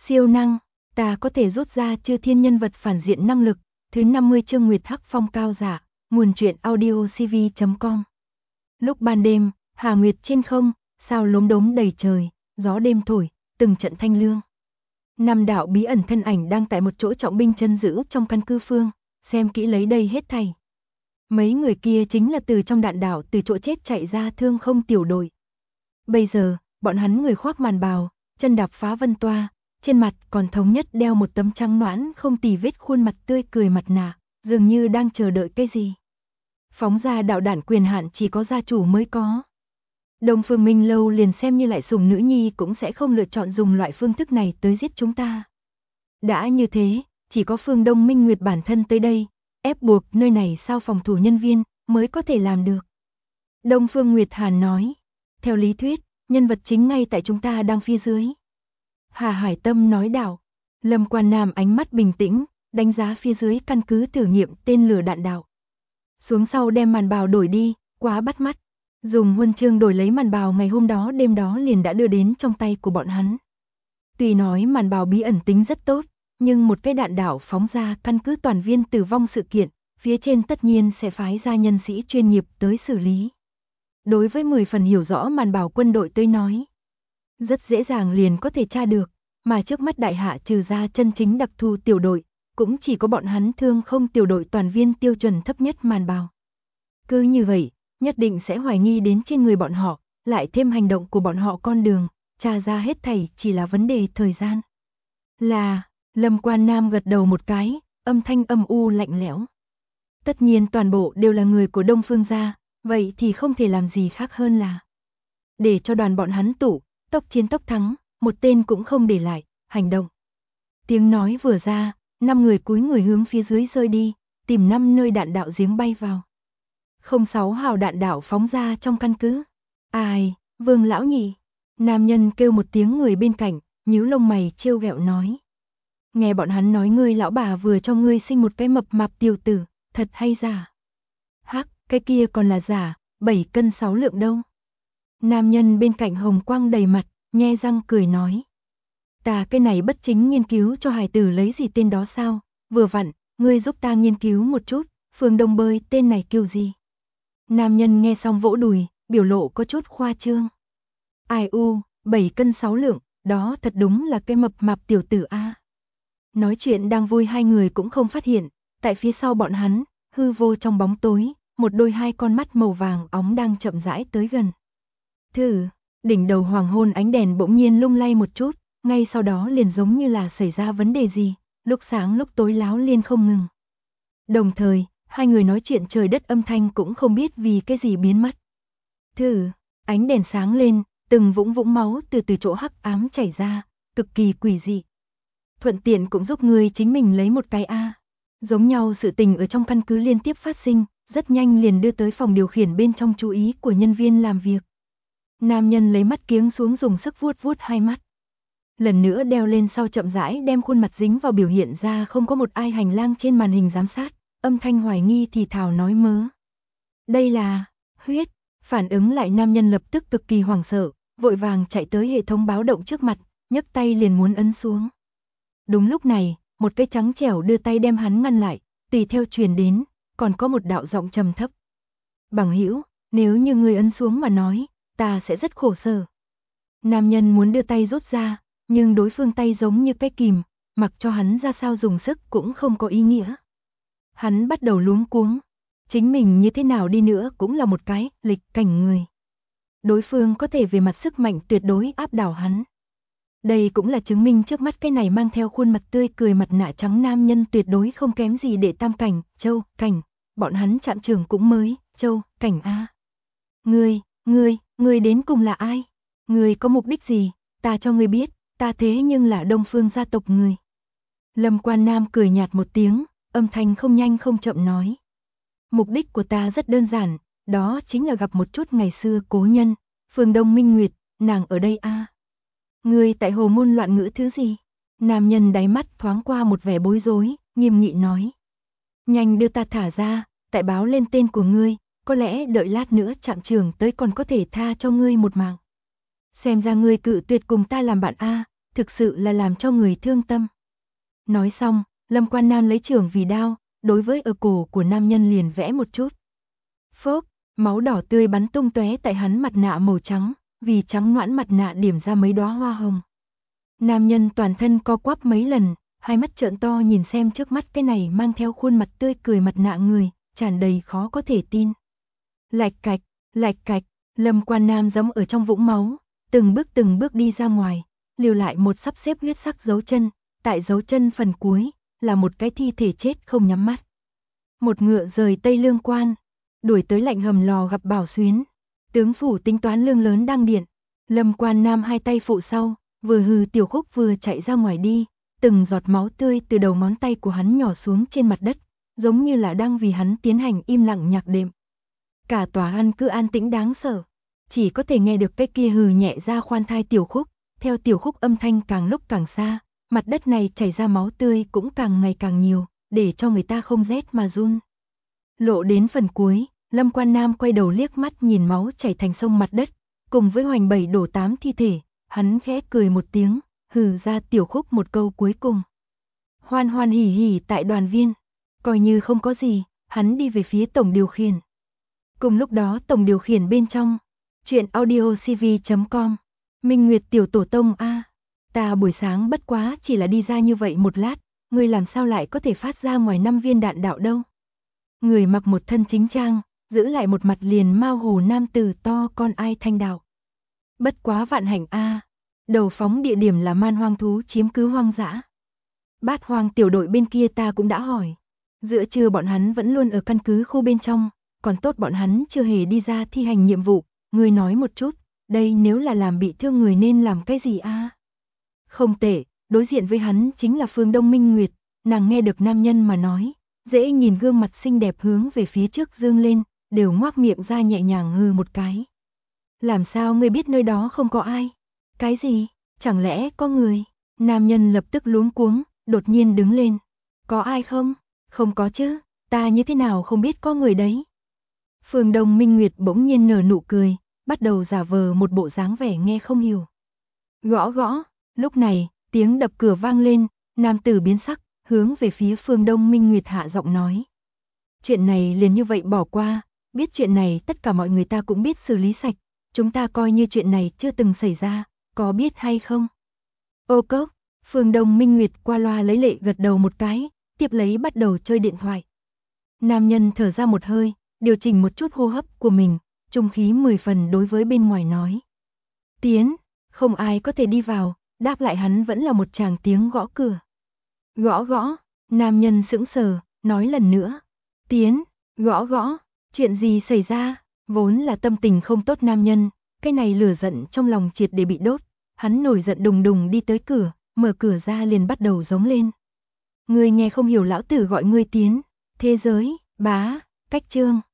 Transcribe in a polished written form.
Siêu năng, ta có thể rút ra chư thiên nhân vật phản diện năng lực. Thứ 50 chương Nguyệt Hắc Phong cao giả, nguồn truyện audio cv.com. Lúc ban đêm, hà nguyệt trên không, sao lốm đốm đầy trời, gió đêm thổi, từng trận thanh lương. Năm đạo bí ẩn thân ảnh đang tại một chỗ trọng binh chân giữ trong căn cứ phương, xem kỹ lấy đây hết thảy. Mấy người kia chính là từ trong đạn đảo từ chỗ chết chạy ra Thương Không tiểu đội. Bây giờ, bọn hắn người khoác màn bào, chân đạp phá vân toa, trên mặt còn thống nhất đeo một tấm trắng nõn không tì vết khuôn mặt tươi cười mặt nạ, dường như đang chờ đợi cái gì. Phóng ra đạo đạn quyền hạn chỉ có gia chủ mới có. Đông Phương Minh Lâu liền xem như lại sủng nữ nhi cũng sẽ không lựa chọn dùng loại phương thức này tới giết chúng ta. Đã như thế, chỉ có Phương Đông Minh Nguyệt bản thân tới đây, ép buộc nơi này sao phòng thủ nhân viên mới có thể làm được. Đông Phương Nguyệt Hàn nói, theo lý thuyết, nhân vật chính ngay tại chúng ta đang phía dưới. Hà Hải Tâm nói đạo. Lâm Quan Nam ánh mắt bình tĩnh, đánh giá phía dưới căn cứ thử nghiệm tên lửa đạn đạo. Xuống sau đem màn bào đổi đi, quá bắt mắt. Dùng huân chương đổi lấy màn bào ngày hôm đó đêm đó liền đã đưa đến trong tay của bọn hắn. Tuy nói màn bào bí ẩn tính rất tốt, nhưng một cái đạn đạo phóng ra căn cứ toàn viên tử vong sự kiện, phía trên tất nhiên sẽ phái ra nhân sĩ chuyên nghiệp tới xử lý. Đối với 10 phần hiểu rõ màn bào quân đội tới nói, rất dễ dàng liền có thể tra được, mà trước mắt đại hạ trừ ra chân chính đặc thù tiểu đội, cũng chỉ có bọn hắn Thương Không tiểu đội toàn viên tiêu chuẩn thấp nhất màn bào. Cứ như vậy, nhất định sẽ hoài nghi đến trên người bọn họ, lại thêm hành động của bọn họ con đường, tra ra hết thảy chỉ là vấn đề thời gian. Là, Lâm Quan Nam gật đầu một cái, âm thanh âm u lạnh lẽo. Tất nhiên toàn bộ đều là người của Đông Phương gia, vậy thì không thể làm gì khác hơn là để cho đoàn bọn hắn tụ, tốc chiến tốc thắng, một tên cũng không để lại, hành động. Tiếng nói vừa ra, 5 người cúi người hướng phía dưới rơi đi, tìm 5 nơi đạn đạo giếng bay vào. 06 hào đạn đạo phóng ra trong căn cứ. Ai, Vương lão nhị. Nam nhân kêu một tiếng người bên cạnh, nhíu lông mày trêu ghẹo nói. Nghe bọn hắn nói ngươi lão bà vừa cho ngươi sinh một cái mập mạp tiểu tử, thật hay giả? Hắc, cái kia còn là giả, 7 cân 6 lượng đâu. Nam nhân bên cạnh hồng quang đầy mặt, nhe răng cười nói. Ta cái này bất chính nghiên cứu cho hài tử lấy gì tên đó sao, vừa vặn, ngươi giúp ta nghiên cứu một chút, Phương Đông bơi tên này kêu gì? Nam nhân nghe xong vỗ đùi, biểu lộ có chút khoa trương. Ai u, 7 cân 6 lượng, đó thật đúng là cái mập mạp tiểu tử a. Nói chuyện đang vui hai người cũng không phát hiện, tại phía sau bọn hắn, hư vô trong bóng tối, một đôi hai con mắt màu vàng óng đang chậm rãi tới gần. Thử, đỉnh đầu hoàng hôn ánh đèn bỗng nhiên lung lay một chút, ngay sau đó liền giống như là xảy ra vấn đề gì, lúc sáng lúc tối láo liên không ngừng. Đồng thời, hai người nói chuyện trời đất âm thanh cũng không biết vì cái gì biến mất. Thử, ánh đèn sáng lên, từng vũng vũng máu từ chỗ hắc ám chảy ra, cực kỳ quỷ dị. Thuận tiện cũng giúp người chính mình lấy một cái A. Giống nhau sự tình ở trong căn cứ liên tiếp phát sinh, rất nhanh liền đưa tới phòng điều khiển bên trong chú ý của nhân viên làm việc. Nam nhân lấy mắt kiếng xuống dùng sức vuốt vuốt hai mắt. Lần nữa đeo lên sau chậm rãi đem khuôn mặt dính vào biểu hiện ra không có một ai hành lang trên màn hình giám sát, âm thanh hoài nghi thì thào nói mớ. Đây là huyết, phản ứng lại nam nhân lập tức cực kỳ hoảng sợ, vội vàng chạy tới hệ thống báo động trước mặt, nhấc tay liền muốn ấn xuống. Đúng lúc này, một cái trắng trẻo đưa tay đem hắn ngăn lại, tùy theo truyền đến, còn có một đạo giọng trầm thấp. Bằng hữu, nếu như ngươi ấn xuống mà nói, ta sẽ rất khổ sở. Nam nhân muốn đưa tay rút ra, nhưng đối phương tay giống như cái kìm, mặc cho hắn ra sao dùng sức cũng không có ý nghĩa. Hắn bắt đầu luống cuống, chính mình như thế nào đi nữa cũng là một cái lịch cảnh người. Đối phương có thể về mặt sức mạnh tuyệt đối áp đảo hắn. Đây cũng là chứng minh trước mắt cái này mang theo khuôn mặt tươi cười mặt nạ trắng nam nhân tuyệt đối không kém gì để tam cảnh, châu, cảnh. Bọn hắn trạm trưởng cũng mới, châu, cảnh A. Ngươi đến cùng là ai? Ngươi có mục đích gì? Ta cho ngươi biết, ta thế nhưng là Đông Phương gia tộc người. Lâm Quan Nam cười nhạt một tiếng, âm thanh không nhanh không chậm nói. Mục đích của ta rất đơn giản, đó chính là gặp một chút ngày xưa cố nhân, Phương Đông Minh Nguyệt, nàng ở đây a. Ngươi tại hồ ngôn loạn ngữ thứ gì? Nam nhân đáy mắt thoáng qua một vẻ bối rối, nghiêm nghị nói. Nhanh đưa ta thả ra, tại báo lên tên của ngươi, có lẽ đợi lát nữa trạm trưởng tới còn có thể tha cho ngươi một mạng. Xem ra ngươi cự tuyệt cùng ta làm bạn a, thực sự là làm cho người thương tâm. Nói xong, Lâm Quan Nam lấy chưởng vì đao, đối với ở cổ của nam nhân liền vẽ một chút. Phốp, máu đỏ tươi bắn tung tóe tại hắn mặt nạ màu trắng, vì trắng nõn mặt nạ điểm ra mấy đóa hoa hồng. Nam nhân toàn thân co quắp mấy lần, hai mắt trợn to nhìn xem trước mắt cái này mang theo khuôn mặt tươi cười mặt nạ người, tràn đầy khó có thể tin. Lạch cạch, Lâm Quan Nam giẫm ở trong vũng máu, từng bước đi ra ngoài, lưu lại một sắp xếp huyết sắc dấu chân, tại dấu chân phần cuối là một cái thi thể chết không nhắm mắt. Một ngựa rời Tây Lương Quan, đuổi tới lạnh hầm lò gặp Bảo Xuyến. Tướng phủ tính toán lương lớn đang điện, Lâm Quan Nam hai tay phụ sau, vừa hừ Tiểu Khúc vừa chạy ra ngoài đi, từng giọt máu tươi từ đầu ngón tay của hắn nhỏ xuống trên mặt đất, giống như là đang vì hắn tiến hành im lặng nhạc đệm. Cả tòa ăn cứ an tĩnh đáng sợ, chỉ có thể nghe được cái kia hừ nhẹ ra khoan thai Tiểu Khúc, theo Tiểu Khúc âm thanh càng lúc càng xa, mặt đất này chảy ra máu tươi cũng càng ngày càng nhiều, để cho người ta không rét mà run. Lộ đến phần cuối, Lâm Quan Nam quay đầu liếc mắt nhìn máu chảy thành sông mặt đất, cùng với hoành 7 đổ 8 thi thể, hắn khẽ cười một tiếng, hừ ra Tiểu Khúc một câu cuối cùng. Hoan hoan hỉ hỉ tại đoàn viên, coi như không có gì, hắn đi về phía tổng điều khiển. Cùng lúc đó tổng điều khiển bên trong, chuyện audiocv.com, Minh Nguyệt tiểu tổ tông a, ta buổi sáng bất quá chỉ là đi ra như vậy một lát, ngươi làm sao lại có thể phát ra ngoài 5 viên đạn đạo đâu? Người mặc một thân chính trang, giữ lại một mặt liền mao hồ nam tử to con ai thanh đạo. Bất quá vạn hạnh a, đầu phóng địa điểm là man hoang thú chiếm cứ hoang dã. Bát hoang tiểu đội bên kia ta cũng đã hỏi, giữa trưa bọn hắn vẫn luôn ở căn cứ khu bên trong, còn tốt bọn hắn chưa hề đi ra thi hành nhiệm vụ, ngươi nói một chút, đây nếu là làm bị thương người nên làm cái gì a? Không tệ, đối diện với hắn chính là Phương Đông Minh Nguyệt, nàng nghe được nam nhân mà nói, dễ nhìn gương mặt xinh đẹp hướng về phía trước dương lên, đều ngoác miệng ra nhẹ nhàng hừ một cái. Làm sao ngươi biết nơi đó không có ai? Cái gì? Chẳng lẽ có người? Nam nhân lập tức luống cuống, đột nhiên đứng lên. Có ai không? Không có chứ, ta như thế nào không biết có người đấy? Phương Đông Minh Nguyệt bỗng nhiên nở nụ cười, bắt đầu giả vờ một bộ dáng vẻ nghe không hiểu. Gõ gõ, lúc này, tiếng đập cửa vang lên, nam tử biến sắc, hướng về phía Phương Đông Minh Nguyệt hạ giọng nói. Chuyện này liền như vậy bỏ qua, biết chuyện này tất cả mọi người ta cũng biết xử lý sạch, chúng ta coi như chuyện này chưa từng xảy ra, có biết hay không? Ô cốc, Phương Đông Minh Nguyệt qua loa lấy lệ gật đầu một cái, tiếp lấy bắt đầu chơi điện thoại. Nam nhân thở ra một hơi, điều chỉnh một chút hô hấp của mình, trung khí 10 phần đối với bên ngoài nói. Tiến, không ai có thể đi vào, đáp lại hắn vẫn là một tràng tiếng gõ cửa. Gõ gõ, nam nhân sững sờ, nói lần nữa. Tiến, gõ gõ, chuyện gì xảy ra? Vốn là tâm tình không tốt nam nhân, cái này lửa giận trong lòng triệt để bị đốt, hắn nổi giận đùng đùng đi tới cửa, mở cửa ra liền bắt đầu giống lên. Ngươi nghe không hiểu lão tử gọi ngươi tiến, thế giới, bá, cách chương.